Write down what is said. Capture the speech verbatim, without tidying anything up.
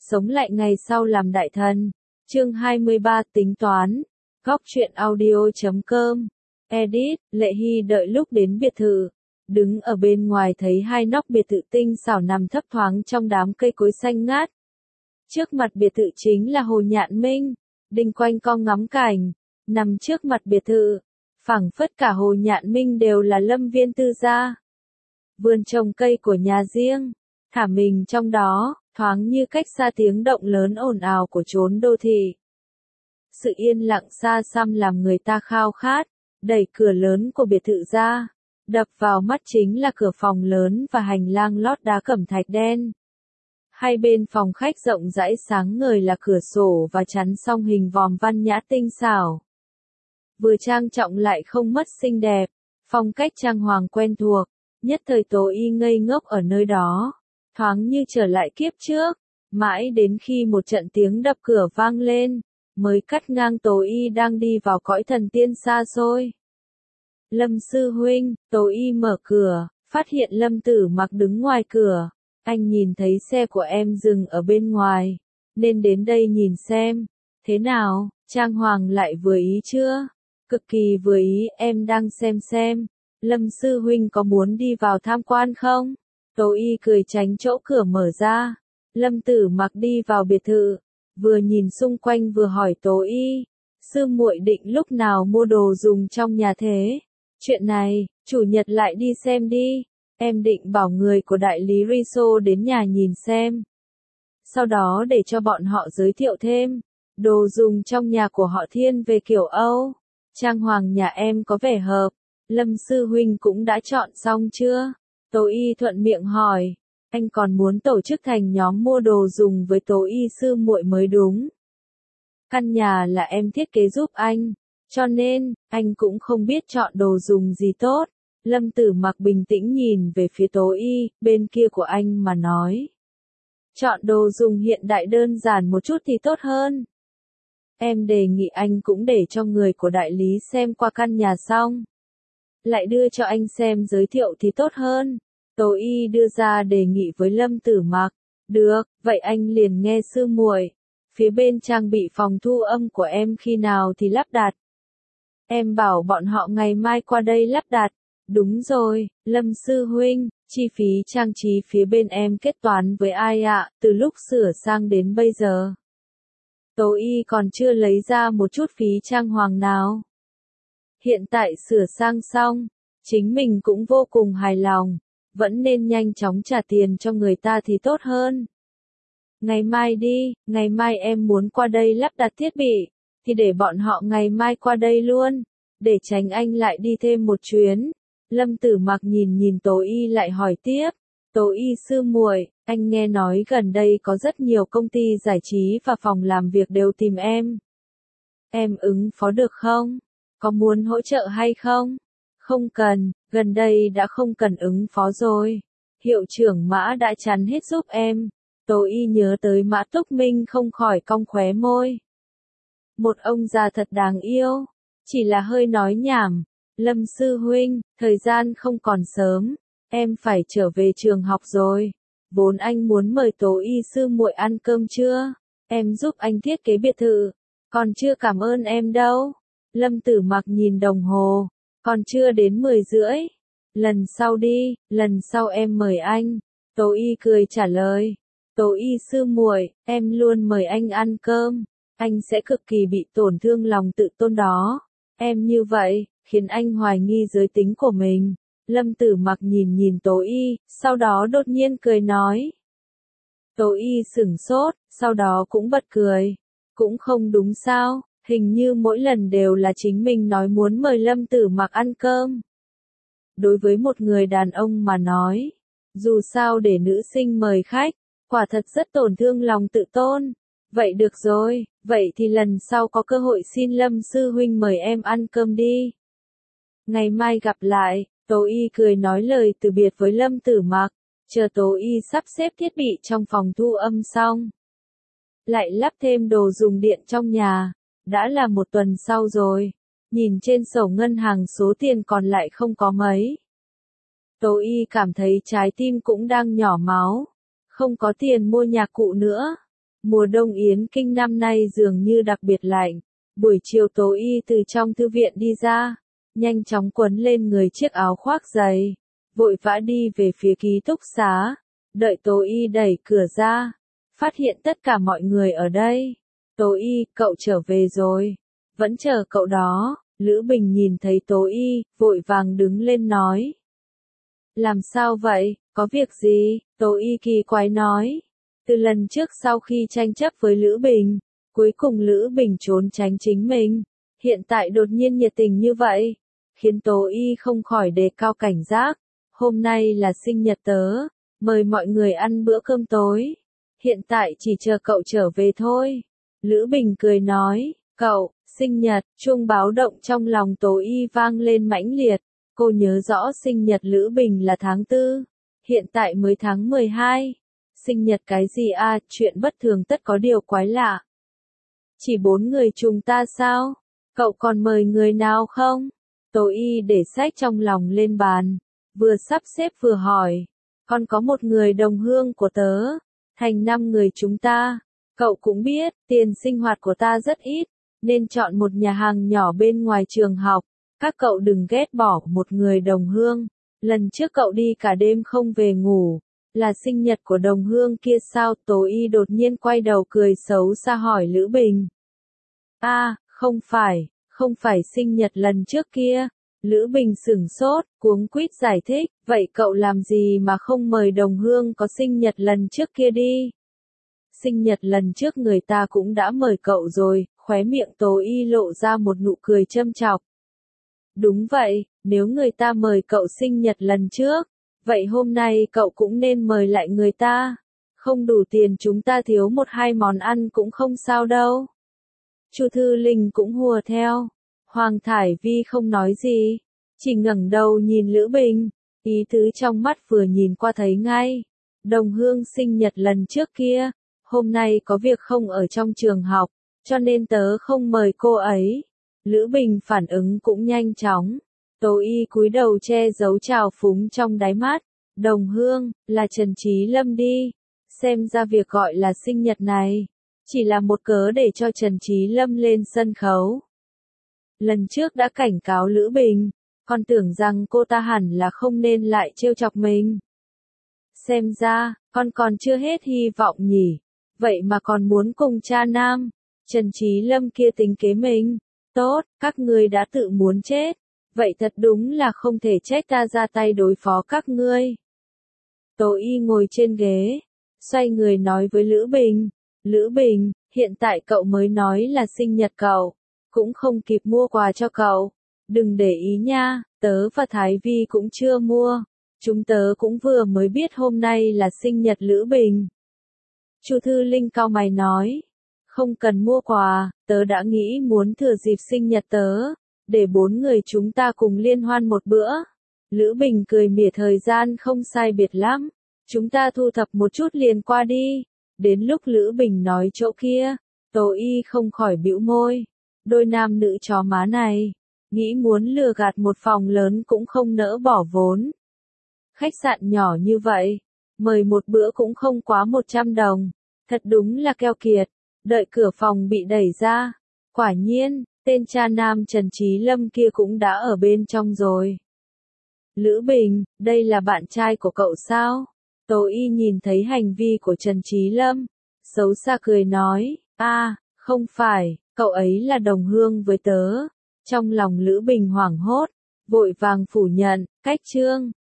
sống lại ngày sau làm đại thần. Chương hai mươi ba tính toán. Góc truyện audio chấm com. Edit, Lệ Hy đợi lúc đến biệt thự. Đứng ở bên ngoài thấy hai nóc biệt thự tinh xảo nằm thấp thoáng trong đám cây cối xanh ngát. Trước mặt biệt thự chính là Hồ Nhạn Minh, đinh quanh co ngắm cảnh. Nằm trước mặt biệt thự, phảng phất cả Hồ Nhạn Minh đều là lâm viên tư gia. Vườn trồng cây của nhà riêng, thả mình trong đó, thoáng như cách xa tiếng động lớn ồn ào của chốn đô thị. Sự yên lặng xa xăm làm người ta khao khát, đẩy cửa lớn của biệt thự ra. Đập vào mắt chính là cửa phòng lớn và hành lang lót đá cẩm thạch đen. Hai bên phòng khách rộng rãi sáng ngời là cửa sổ và chắn song hình vòm văn nhã tinh xảo. Vừa trang trọng lại không mất xinh đẹp, phong cách trang hoàng quen thuộc, nhất thời Tố Y ngây ngốc ở nơi đó, thoáng như trở lại kiếp trước, mãi đến khi một trận tiếng đập cửa vang lên, mới cắt ngang Tố Y đang đi vào cõi thần tiên xa xôi. Lâm sư huynh, Tố Y mở cửa, phát hiện Lâm Tử Mặc đứng ngoài cửa, anh nhìn thấy xe của em dừng ở bên ngoài, nên đến đây nhìn xem, thế nào, trang hoàng lại vừa ý chưa? Cực kỳ vừa ý, em đang xem xem, Lâm sư huynh có muốn đi vào tham quan không? Tố Y cười tránh chỗ cửa mở ra, Lâm Tử Mặc đi vào biệt thự, vừa nhìn xung quanh vừa hỏi Tố Y, sư muội định lúc nào mua đồ dùng trong nhà thế? Chuyện này, chủ nhật lại đi xem đi, em định bảo người của đại lý Riso đến nhà nhìn xem. Sau đó để cho bọn họ giới thiệu thêm, đồ dùng trong nhà của họ thiên về kiểu Âu. Trang hoàng nhà em có vẻ hợp, Lâm sư huynh cũng đã chọn xong chưa? Tố Y thuận miệng hỏi, anh còn muốn tổ chức thành nhóm mua đồ dùng với Tố Y sư muội mới đúng. Căn nhà là em thiết kế giúp anh, cho nên, anh cũng không biết chọn đồ dùng gì tốt. Lâm Tử Mặc bình tĩnh nhìn về phía Tố Y, bên kia của anh mà nói. Chọn đồ dùng hiện đại đơn giản một chút thì tốt hơn. Em đề nghị anh cũng để cho người của đại lý xem qua căn nhà xong. Lại đưa cho anh xem giới thiệu thì tốt hơn. Tố Y đưa ra đề nghị với Lâm Tử Mặc. Được, vậy anh liền nghe sư muội. Phía bên trang bị phòng thu âm của em khi nào thì lắp đặt. Em bảo bọn họ ngày mai qua đây lắp đặt. Đúng rồi, Lâm sư huynh, chi phí trang trí phía bên em kết toán với ai ạ, từ lúc sửa sang đến bây giờ. Tố Y còn chưa lấy ra một chút phí trang hoàng nào. Hiện tại sửa sang xong, chính mình cũng vô cùng hài lòng, vẫn nên nhanh chóng trả tiền cho người ta thì tốt hơn. Ngày mai đi, ngày mai em muốn qua đây lắp đặt thiết bị, thì để bọn họ ngày mai qua đây luôn, để tránh anh lại đi thêm một chuyến. Lâm Tử Mặc nhìn nhìn Tố Y lại hỏi tiếp, Tố Y sư muội, anh nghe nói gần đây có rất nhiều công ty giải trí và phòng làm việc đều tìm em. Em ứng phó được không? Có muốn hỗ trợ hay không? Không cần, gần đây đã không cần ứng phó rồi. Hiệu trưởng Mã đã chắn hết giúp em. Tố Y nhớ tới Mã Túc Minh không khỏi cong khóe môi. Một ông già thật đáng yêu, chỉ là hơi nói nhảm. Lâm sư huynh, thời gian không còn sớm, em phải trở về trường học rồi. Vốn anh muốn mời Tố Y sư muội ăn cơm trưa, em giúp anh thiết kế biệt thự, còn chưa cảm ơn em đâu. Lâm Tử Mặc nhìn đồng hồ, còn chưa đến mười rưỡi. Lần sau đi, lần sau em mời anh. Tố Y cười trả lời. Tố Y sư muội, em luôn mời anh ăn cơm, anh sẽ cực kỳ bị tổn thương lòng tự tôn đó. Em như vậy, khiến anh hoài nghi giới tính của mình. Lâm Tử Mặc nhìn nhìn Tố Y, sau đó đột nhiên cười nói. Tố Y sửng sốt, sau đó cũng bật cười. Cũng không đúng sao, hình như mỗi lần đều là chính mình nói muốn mời Lâm Tử Mặc ăn cơm. Đối với một người đàn ông mà nói, dù sao để nữ sinh mời khách, quả thật rất tổn thương lòng tự tôn. Vậy được rồi, vậy thì lần sau có cơ hội xin Lâm sư huynh mời em ăn cơm đi. Ngày mai gặp lại, Tố Y cười nói lời từ biệt với Lâm Tử Mặc, chờ Tố Y sắp xếp thiết bị trong phòng thu âm xong. Lại lắp thêm đồ dùng điện trong nhà, đã là một tuần sau rồi, nhìn trên sổ ngân hàng số tiền còn lại không có mấy. Tố Y cảm thấy trái tim cũng đang nhỏ máu, không có tiền mua nhạc cụ nữa. Mùa đông Yến Kinh năm nay dường như đặc biệt lạnh. Buổi chiều Tố Y từ trong thư viện đi ra, nhanh chóng quấn lên người chiếc áo khoác dày, vội vã đi về phía ký túc xá. Đợi Tố Y đẩy cửa ra, phát hiện tất cả mọi người ở đây. Tố Y, cậu trở về rồi. Vẫn chờ cậu đó. Lữ Bình nhìn thấy Tố Y, vội vàng đứng lên nói. Làm sao vậy, có việc gì? Tố Y kỳ quái nói. Từ lần trước sau khi tranh chấp với Lữ Bình, cuối cùng Lữ Bình trốn tránh chính mình. Hiện tại đột nhiên nhiệt tình như vậy, khiến Tố Y không khỏi đề cao cảnh giác. Hôm nay là sinh nhật tớ, mời mọi người ăn bữa cơm tối. Hiện tại chỉ chờ cậu trở về thôi. Lữ Bình cười nói, cậu, sinh nhật, chuông báo động trong lòng Tố Y vang lên mãnh liệt. Cô nhớ rõ sinh nhật Lữ Bình là tháng tư, hiện tại mới tháng mười hai. Sinh nhật cái gì à, chuyện bất thường tất có điều quái lạ. Chỉ bốn người chúng ta sao? Cậu còn mời người nào không? Tố Y để sách trong lòng lên bàn, vừa sắp xếp vừa hỏi. Còn có một người đồng hương của tớ, thành năm người chúng ta. Cậu cũng biết, tiền sinh hoạt của ta rất ít, nên chọn một nhà hàng nhỏ bên ngoài trường học. Các cậu đừng ghét bỏ một người đồng hương. Lần trước cậu đi cả đêm không về ngủ, là sinh nhật của đồng hương kia sao? Tố Y đột nhiên quay đầu cười xấu xa hỏi Lữ Bình. A, à, không phải, không phải sinh nhật lần trước kia. Lữ Bình sửng sốt, cuống quýt giải thích, vậy cậu làm gì mà không mời đồng hương có sinh nhật lần trước kia đi? Sinh nhật lần trước người ta cũng đã mời cậu rồi, khóe miệng Tố Y lộ ra một nụ cười châm chọc. Đúng vậy, nếu người ta mời cậu sinh nhật lần trước, vậy hôm nay cậu cũng nên mời lại người ta. Không đủ tiền chúng ta thiếu một hai món ăn cũng không sao đâu. Chu Thư Linh cũng hùa theo. Hoàng Thải Vi không nói gì, chỉ ngẩng đầu nhìn Lữ Bình, ý tứ trong mắt vừa nhìn qua thấy ngay. Đồng hương sinh nhật lần trước kia, hôm nay có việc không ở trong trường học, cho nên tớ không mời cô ấy. Lữ Bình phản ứng cũng nhanh chóng. Tố Y cúi đầu che giấu trào phúng trong đáy mắt. Đồng hương, là Trần Trí Lâm đi. Xem ra việc gọi là sinh nhật này, chỉ là một cớ để cho Trần Trí Lâm lên sân khấu. Lần trước đã cảnh cáo Lữ Bình, còn tưởng rằng cô ta hẳn là không nên lại trêu chọc mình. Xem ra, con còn chưa hết hy vọng nhỉ. Vậy mà còn muốn cùng cha nam, Trần Trí Lâm kia tính kế mình. Tốt, các ngươi đã tự muốn chết. Vậy thật đúng là không thể trách ta ra tay đối phó các ngươi. Tố Y ngồi trên ghế, xoay người nói với Lữ Bình. Lữ Bình, hiện tại cậu mới nói là sinh nhật cậu, cũng không kịp mua quà cho cậu. Đừng để ý nha, tớ và Thái Vi cũng chưa mua. Chúng tớ cũng vừa mới biết hôm nay là sinh nhật Lữ Bình. Chu Thư Linh cau mày nói. Không cần mua quà, tớ đã nghĩ muốn thừa dịp sinh nhật tớ, để bốn người chúng ta cùng liên hoan một bữa. Lữ Bình cười mỉa thời gian không sai biệt lắm. Chúng ta thu thập một chút liền qua đi. Đến lúc Lữ Bình nói chỗ kia, Tố Y không khỏi bĩu môi. Đôi nam nữ chó má này, nghĩ muốn lừa gạt một phòng lớn cũng không nỡ bỏ vốn. Khách sạn nhỏ như vậy, mời một bữa cũng không quá một trăm đồng. Thật đúng là keo kiệt. Đợi cửa phòng bị đẩy ra. Quả nhiên, tên cha nam Trần Trí Lâm kia cũng đã ở bên trong rồi. Lữ Bình, đây là bạn trai của cậu sao? Tố Y nhìn thấy hành vi của Trần Trí Lâm, xấu xa cười nói, a, à, không phải, cậu ấy là đồng hương với tớ. Trong lòng Lữ Bình hoảng hốt, vội vàng phủ nhận, cách chương.